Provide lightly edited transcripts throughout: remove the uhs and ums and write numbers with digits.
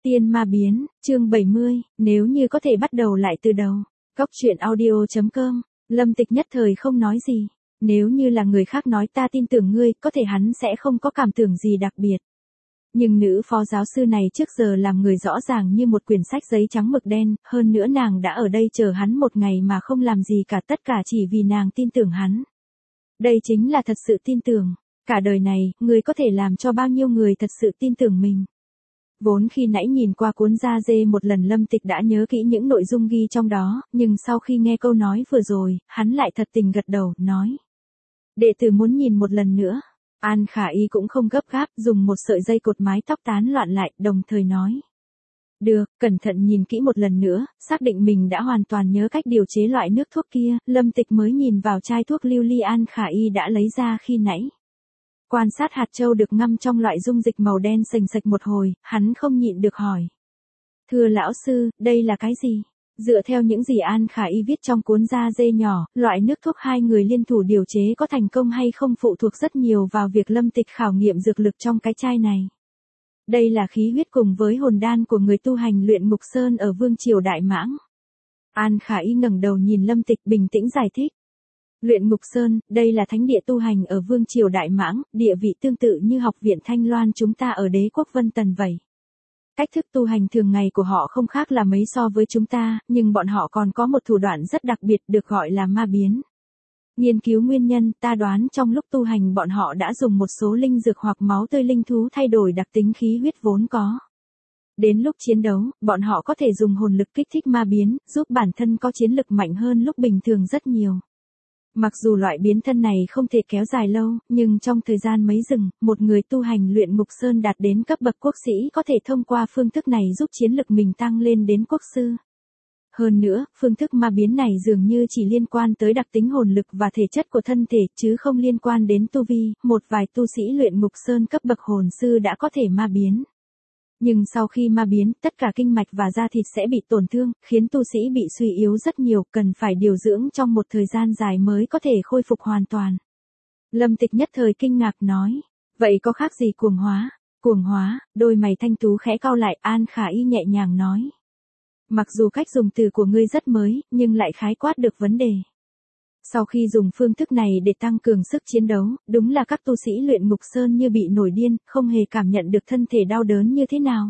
Tiên ma biến, chương 70, nếu như có thể bắt đầu lại từ đầu. Cốc truyện audio.com, Lâm Tịch nhất thời không nói gì. Nếu như là người khác nói ta tin tưởng ngươi, có thể hắn sẽ không có cảm tưởng gì đặc biệt. Nhưng nữ phó giáo sư này trước giờ làm người rõ ràng như một quyển sách giấy trắng mực đen, hơn nữa nàng đã ở đây chờ hắn một ngày mà không làm gì cả, tất cả chỉ vì nàng tin tưởng hắn. Đây chính là thật sự tin tưởng. Cả đời này, người có thể làm cho bao nhiêu người thật sự tin tưởng mình. Vốn khi nãy nhìn qua cuốn da dê một lần Lâm Tịch đã nhớ kỹ những nội dung ghi trong đó, nhưng sau khi nghe câu nói vừa rồi, hắn lại thật tình gật đầu, nói. Đệ tử muốn nhìn một lần nữa. An Khả Y cũng không gấp gáp, dùng một sợi dây cột mái tóc tán loạn lại, đồng thời nói. Được, cẩn thận nhìn kỹ một lần nữa, xác định mình đã hoàn toàn nhớ cách điều chế loại nước thuốc kia, Lâm Tịch mới nhìn vào chai thuốc lưu ly An Khả Y đã lấy ra khi nãy. Quan sát hạt châu được ngâm trong loại dung dịch màu đen sềnh sạch một hồi, hắn không nhịn được hỏi. Thưa lão sư, đây là cái gì? Dựa theo những gì An Khả Y viết trong cuốn da dê nhỏ, loại nước thuốc hai người liên thủ điều chế có thành công hay không phụ thuộc rất nhiều vào việc Lâm Tịch khảo nghiệm dược lực trong cái chai này. Đây là khí huyết cùng với hồn đan của người tu hành luyện ngục sơn ở Vương Triều Đại Mãng. An Khả Y ngẩng đầu nhìn Lâm Tịch bình tĩnh giải thích. Luyện Ngục Sơn, đây là thánh địa tu hành ở Vương Triều Đại Mãng, địa vị tương tự như học viện Thanh Loan chúng ta ở đế quốc Vân Tần vậy. Cách thức tu hành thường ngày của họ không khác là mấy so với chúng ta, nhưng bọn họ còn có một thủ đoạn rất đặc biệt được gọi là ma biến. Nghiên cứu nguyên nhân, ta đoán trong lúc tu hành bọn họ đã dùng một số linh dược hoặc máu tươi linh thú thay đổi đặc tính khí huyết vốn có. Đến lúc chiến đấu, bọn họ có thể dùng hồn lực kích thích ma biến, giúp bản thân có chiến lực mạnh hơn lúc bình thường rất nhiều. Mặc dù loại biến thân này không thể kéo dài lâu, nhưng trong thời gian mấy rừng, một người tu hành luyện ngục sơn đạt đến cấp bậc quốc sĩ có thể thông qua phương thức này giúp chiến lực mình tăng lên đến quốc sư. Hơn nữa, phương thức ma biến này dường như chỉ liên quan tới đặc tính hồn lực và thể chất của thân thể, chứ không liên quan đến tu vi, một vài tu sĩ luyện ngục sơn cấp bậc hồn sư đã có thể ma biến. Nhưng sau khi ma biến, tất cả kinh mạch và da thịt sẽ bị tổn thương, khiến tu sĩ bị suy yếu rất nhiều, cần phải điều dưỡng trong một thời gian dài mới có thể khôi phục hoàn toàn. Lâm Tịch nhất thời kinh ngạc nói, vậy có khác gì cuồng hóa? Cuồng hóa, đôi mày thanh tú khẽ cau lại, An Khả Y nhẹ nhàng nói. Mặc dù cách dùng từ của ngươi rất mới, nhưng lại khái quát được vấn đề. Sau khi dùng phương thức này để tăng cường sức chiến đấu, đúng là các tu sĩ luyện ngục sơn như bị nổi điên, không hề cảm nhận được thân thể đau đớn như thế nào.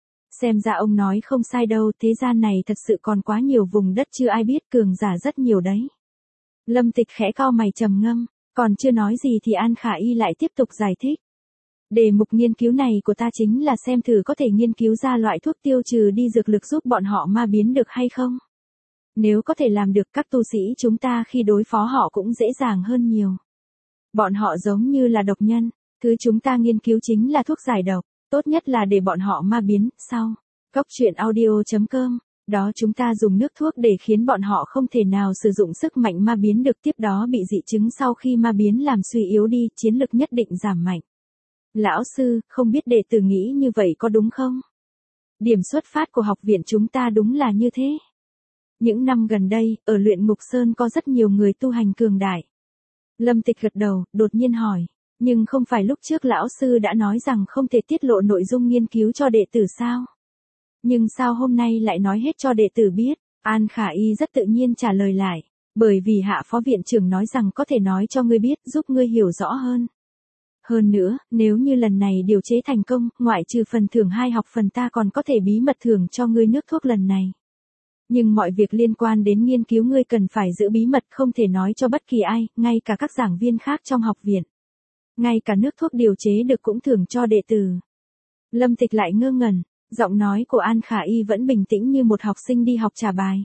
Xem ra ông nói không sai đâu, thế gian này thật sự còn quá nhiều vùng đất chưa ai biết, cường giả rất nhiều đấy. Lâm Tịch khẽ cau mày trầm ngâm, còn chưa nói gì thì An Khả Y lại tiếp tục giải thích. Đề mục nghiên cứu này của ta chính là xem thử có thể nghiên cứu ra loại thuốc tiêu trừ đi dược lực giúp bọn họ ma biến được hay không. Nếu có thể làm được, các tu sĩ chúng ta khi đối phó họ cũng dễ dàng hơn nhiều. Bọn họ giống như là độc nhân, thứ chúng ta nghiên cứu chính là thuốc giải độc, tốt nhất là để bọn họ ma biến, sau. Cốc truyện audio.com, đó chúng ta dùng nước thuốc để khiến bọn họ không thể nào sử dụng sức mạnh ma biến được, tiếp đó bị dị chứng sau khi ma biến làm suy yếu đi, chiến lực nhất định giảm mạnh. Lão sư, không biết đệ tử nghĩ như vậy có đúng không? Điểm xuất phát của học viện chúng ta đúng là như thế. Những năm gần đây, ở luyện ngục sơn có rất nhiều người tu hành cường đại. Lâm Tịch gật đầu, đột nhiên hỏi, nhưng không phải lúc trước lão sư đã nói rằng không thể tiết lộ nội dung nghiên cứu cho đệ tử sao? Nhưng sao hôm nay lại nói hết cho đệ tử biết? An Khả Y rất tự nhiên trả lời lại, bởi vì hạ phó viện trưởng nói rằng có thể nói cho ngươi biết, giúp ngươi hiểu rõ hơn. Hơn nữa, nếu như lần này điều chế thành công, ngoại trừ phần thưởng 2 học phần ta còn có thể bí mật thưởng cho ngươi nước thuốc lần này. Nhưng mọi việc liên quan đến nghiên cứu ngươi cần phải giữ bí mật, không thể nói cho bất kỳ ai, ngay cả các giảng viên khác trong học viện. Ngay cả nước thuốc điều chế được cũng thưởng cho đệ tử. Lâm Tịch lại ngơ ngẩn, giọng nói của An Khả Y vẫn bình tĩnh như một học sinh đi học trả bài.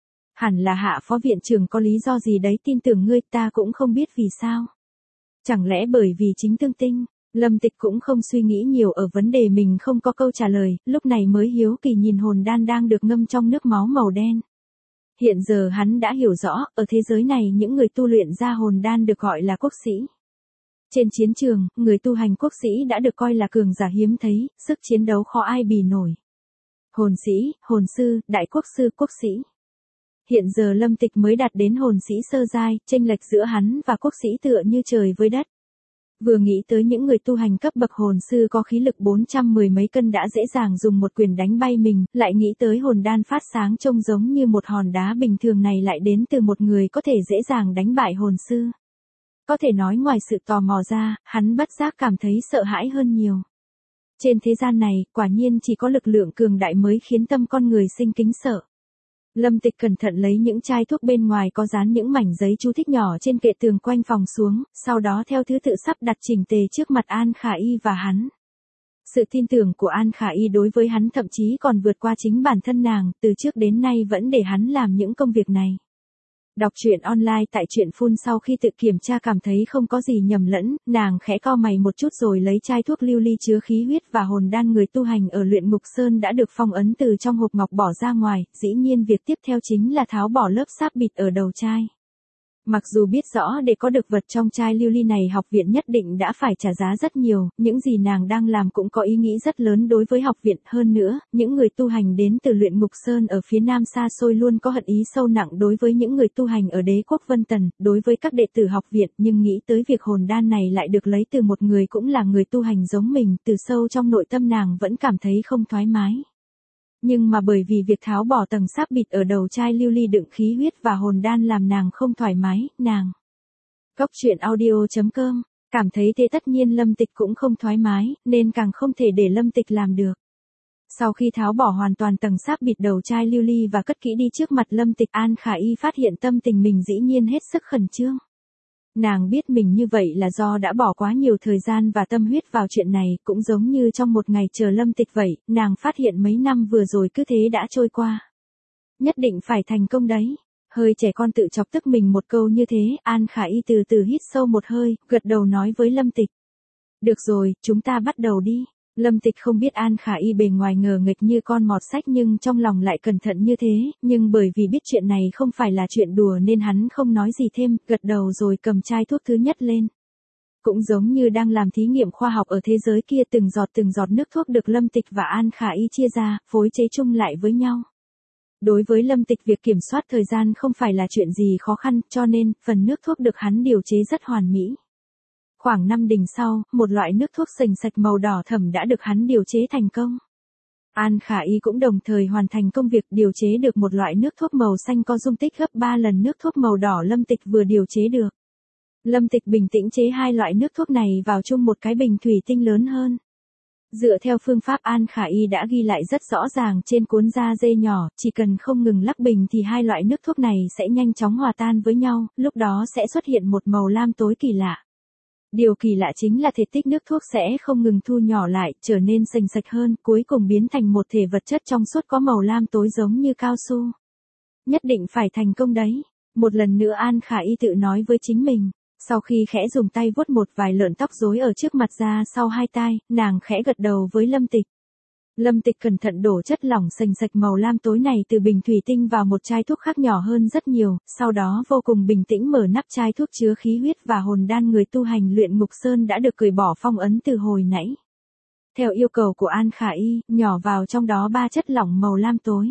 Hẳn là hạ phó viện trưởng có lý do gì đấy tin tưởng ngươi, ta cũng không biết vì sao. Chẳng lẽ bởi vì chính tương tinh? Lâm Tịch cũng không suy nghĩ nhiều ở vấn đề mình không có câu trả lời, lúc này mới hiếu kỳ nhìn hồn đan đang được ngâm trong nước máu màu đen. Hiện giờ hắn đã hiểu rõ, ở thế giới này những người tu luyện ra hồn đan được gọi là quốc sĩ. Trên chiến trường, người tu hành quốc sĩ đã được coi là cường giả hiếm thấy, sức chiến đấu khó ai bì nổi. Hồn sĩ, hồn sư, đại quốc sư, quốc sĩ. Hiện giờ Lâm Tịch mới đạt đến hồn sĩ sơ giai, chênh lệch giữa hắn và quốc sĩ tựa như trời với đất. Vừa nghĩ tới những người tu hành cấp bậc hồn sư có khí lực 410 mấy cân đã dễ dàng dùng một quyền đánh bay mình, lại nghĩ tới hồn đan phát sáng trông giống như một hòn đá bình thường này lại đến từ một người có thể dễ dàng đánh bại hồn sư. Có thể nói ngoài sự tò mò ra, hắn bất giác cảm thấy sợ hãi hơn nhiều. Trên thế gian này, quả nhiên chỉ có lực lượng cường đại mới khiến tâm con người sinh kính sợ. Lâm Tịch cẩn thận lấy những chai thuốc bên ngoài có dán những mảnh giấy chú thích nhỏ trên kệ tường quanh phòng xuống, sau đó theo thứ tự sắp đặt chỉnh tề trước mặt An Khả Y và hắn. Sự tin tưởng của An Khả Y đối với hắn thậm chí còn vượt qua chính bản thân nàng, từ trước đến nay vẫn để hắn làm những công việc này. Đọc truyện online tại truyện Phun sau khi tự kiểm tra cảm thấy không có gì nhầm lẫn, nàng khẽ cau mày một chút rồi lấy chai thuốc lưu ly chứa khí huyết và hồn đan người tu hành ở Luyện Ngục Sơn đã được phong ấn từ trong hộp ngọc bỏ ra ngoài, dĩ nhiên việc tiếp theo chính là tháo bỏ lớp sáp bịt ở đầu chai. Mặc dù biết rõ để có được vật trong chai lưu ly này học viện nhất định đã phải trả giá rất nhiều, những gì nàng đang làm cũng có ý nghĩ rất lớn đối với học viện. Hơn nữa, những người tu hành đến từ Luyện Ngục Sơn ở phía nam xa xôi luôn có hận ý sâu nặng đối với những người tu hành ở đế quốc Vân Tần, đối với các đệ tử học viện, nhưng nghĩ tới việc hồn đan này lại được lấy từ một người cũng là người tu hành giống mình, từ sâu trong nội tâm nàng vẫn cảm thấy không thoải mái. Nhưng mà bởi vì việc tháo bỏ tầng sáp bịt ở đầu chai lưu ly đựng khí huyết và hồn đan làm nàng không thoải mái, nàng. Góc truyện audio.com, cảm thấy thế tất nhiên Lâm Tịch cũng không thoải mái, nên càng không thể để Lâm Tịch làm được. Sau khi tháo bỏ hoàn toàn tầng sáp bịt đầu chai lưu ly và cất kỹ đi trước mặt Lâm Tịch, An Khả Y phát hiện tâm tình mình dĩ nhiên hết sức khẩn trương. Nàng biết mình như vậy là do đã bỏ quá nhiều thời gian và tâm huyết vào chuyện này, cũng giống như trong một ngày chờ Lâm Tịch vậy, nàng phát hiện mấy năm vừa rồi cứ thế đã trôi qua. Nhất định phải thành công đấy. Hơi trẻ con tự chọc tức mình một câu như thế, An Khả Y từ từ hít sâu một hơi, gật đầu nói với Lâm Tịch. Được rồi, chúng ta bắt đầu đi. Lâm Tịch không biết An Khả Y bề ngoài ngờ nghịch như con mọt sách nhưng trong lòng lại cẩn thận như thế, nhưng bởi vì biết chuyện này không phải là chuyện đùa nên hắn không nói gì thêm, gật đầu rồi cầm chai thuốc thứ nhất lên. Cũng giống như đang làm thí nghiệm khoa học ở thế giới kia, từng giọt nước thuốc được Lâm Tịch và An Khả Y chia ra, phối chế chung lại với nhau. Đối với Lâm Tịch việc kiểm soát thời gian không phải là chuyện gì khó khăn, cho nên, phần nước thuốc được hắn điều chế rất hoàn mỹ. Khoảng 5 đỉnh sau, một loại nước thuốc sền sạch màu đỏ thẫm đã được hắn điều chế thành công. An Khả Y cũng đồng thời hoàn thành công việc điều chế được một loại nước thuốc màu xanh có dung tích gấp 3 lần nước thuốc màu đỏ Lâm Tịch vừa điều chế được. Lâm Tịch bình tĩnh chế hai loại nước thuốc này vào chung một cái bình thủy tinh lớn hơn. Dựa theo phương pháp An Khả Y đã ghi lại rất rõ ràng trên cuốn da dê nhỏ, chỉ cần không ngừng lắc bình thì hai loại nước thuốc này sẽ nhanh chóng hòa tan với nhau, lúc đó sẽ xuất hiện một màu lam tối kỳ lạ. Điều kỳ lạ chính là thể tích nước thuốc sẽ không ngừng thu nhỏ lại, trở nên sền sạch hơn, cuối cùng biến thành một thể vật chất trong suốt có màu lam tối giống như cao su. Nhất định phải thành công đấy. Một lần nữa An Khả Y tự nói với chính mình. Sau khi khẽ dùng tay vuốt một vài lượn tóc rối ở trước mặt ra sau hai tai, nàng khẽ gật đầu với Lâm Tịch. Lâm Tịch cẩn thận đổ chất lỏng sền sạch màu lam tối này từ bình thủy tinh vào một chai thuốc khác nhỏ hơn rất nhiều, sau đó vô cùng bình tĩnh mở nắp chai thuốc chứa khí huyết và hồn đan người tu hành Luyện Ngục Sơn đã được cởi bỏ phong ấn từ hồi nãy. Theo yêu cầu của An Khả Y, nhỏ vào trong đó 3 chất lỏng màu lam tối.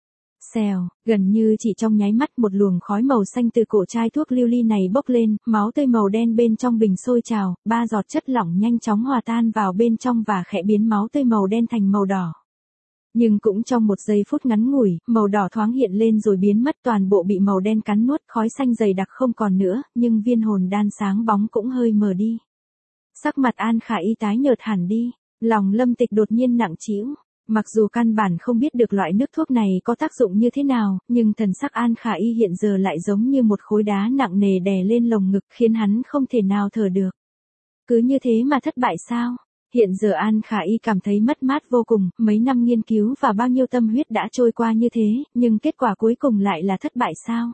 Xèo, gần như chỉ trong nháy mắt một luồng khói màu xanh từ cổ chai thuốc lưu ly này bốc lên, máu tươi màu đen bên trong bình sôi trào, 3 giọt chất lỏng nhanh chóng hòa tan vào bên trong và khẽ biến máu tươi màu đen thành màu đỏ. Nhưng cũng trong một giây phút ngắn ngủi, màu đỏ thoáng hiện lên rồi biến mất, toàn bộ bị màu đen cắn nuốt, khói xanh dày đặc không còn nữa, nhưng viên hồn đan sáng bóng cũng hơi mờ đi. Sắc mặt An Khả Y tái nhợt hẳn đi, lòng Lâm Tịch đột nhiên nặng trĩu. Mặc dù căn bản không biết được loại nước thuốc này có tác dụng như thế nào, nhưng thần sắc An Khả Y hiện giờ lại giống như một khối đá nặng nề đè lên lồng ngực khiến hắn không thể nào thở được. Cứ như thế mà thất bại sao? Hiện giờ An Khả Y cảm thấy mất mát vô cùng, mấy năm nghiên cứu và bao nhiêu tâm huyết đã trôi qua như thế, nhưng kết quả cuối cùng lại là thất bại sao?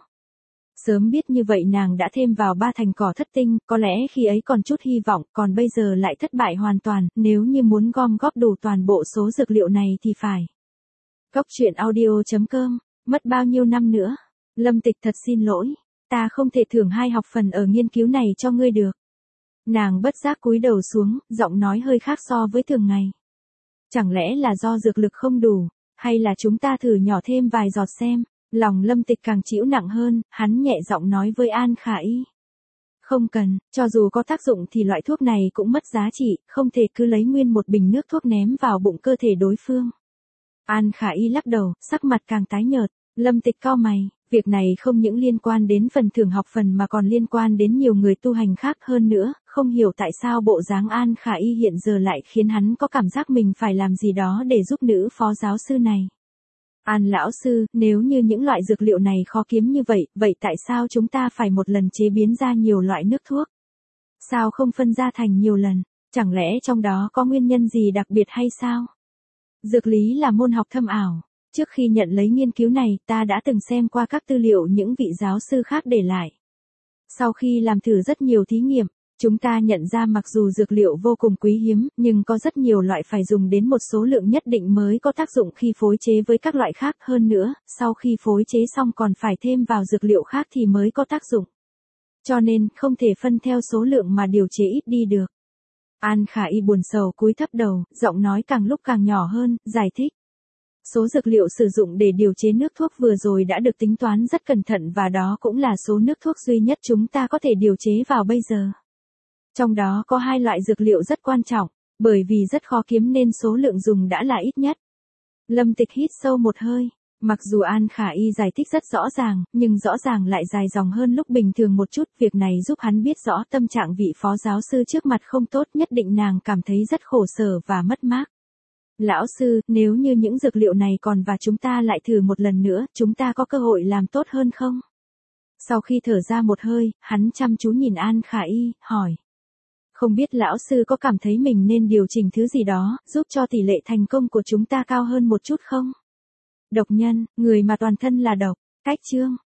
Sớm biết như vậy nàng đã thêm vào 3 thành cỏ thất tinh, có lẽ khi ấy còn chút hy vọng, còn bây giờ lại thất bại hoàn toàn, nếu như muốn gom góp đủ toàn bộ số dược liệu này thì phải. Góc truyện audio.com, mất bao nhiêu năm nữa? Lâm Tịch thật xin lỗi, ta không thể thưởng 2 học phần ở nghiên cứu này cho ngươi được. Nàng bất giác cúi đầu xuống, giọng nói hơi khác so với thường ngày. Chẳng lẽ là do dược lực không đủ, hay là chúng ta thử nhỏ thêm vài giọt xem? Lòng Lâm Tịch càng chịu nặng hơn, hắn nhẹ giọng nói với An Khả Y. Không cần, cho dù có tác dụng thì loại thuốc này cũng mất giá trị, không thể cứ lấy nguyên một bình nước thuốc ném vào bụng cơ thể đối phương. An Khả Y lắc đầu, sắc mặt càng tái nhợt. Lâm Tịch cau mày, việc này không những liên quan đến phần thưởng học phần mà còn liên quan đến nhiều người tu hành khác hơn nữa, không hiểu tại sao bộ dáng An Khả Y hiện giờ lại khiến hắn có cảm giác mình phải làm gì đó để giúp nữ phó giáo sư này. An lão sư, nếu như những loại dược liệu này khó kiếm như vậy, vậy tại sao chúng ta phải một lần chế biến ra nhiều loại nước thuốc? Sao không phân ra thành nhiều lần? Chẳng lẽ trong đó có nguyên nhân gì đặc biệt hay sao? Dược lý là môn học thâm ảo. Trước khi nhận lấy nghiên cứu này, ta đã từng xem qua các tư liệu những vị giáo sư khác để lại. Sau khi làm thử rất nhiều thí nghiệm, chúng ta nhận ra mặc dù dược liệu vô cùng quý hiếm, nhưng có rất nhiều loại phải dùng đến một số lượng nhất định mới có tác dụng khi phối chế với các loại khác hơn nữa, sau khi phối chế xong còn phải thêm vào dược liệu khác thì mới có tác dụng. Cho nên, không thể phân theo số lượng mà điều chế ít đi được. An Khả Y buồn sầu cúi thấp đầu, giọng nói càng lúc càng nhỏ hơn, giải thích. Số dược liệu sử dụng để điều chế nước thuốc vừa rồi đã được tính toán rất cẩn thận và đó cũng là số nước thuốc duy nhất chúng ta có thể điều chế vào bây giờ. Trong đó có 2 loại dược liệu rất quan trọng, bởi vì rất khó kiếm nên số lượng dùng đã là ít nhất. Lâm Tịch hít sâu một hơi. Mặc dù An Khả Y giải thích rất rõ ràng, nhưng rõ ràng lại dài dòng hơn lúc bình thường một chút. Việc này giúp hắn biết rõ tâm trạng vị phó giáo sư trước mặt không tốt, nhất định nàng cảm thấy rất khổ sở và mất mát. Lão sư, nếu như những dược liệu này còn và chúng ta lại thử một lần nữa, chúng ta có cơ hội làm tốt hơn không? Sau khi thở ra một hơi, hắn chăm chú nhìn An Khả Y, hỏi. Không biết lão sư có cảm thấy mình nên điều chỉnh thứ gì đó, giúp cho tỷ lệ thành công của chúng ta cao hơn một chút không? Độc nhân, người mà toàn thân là độc. Cách chương.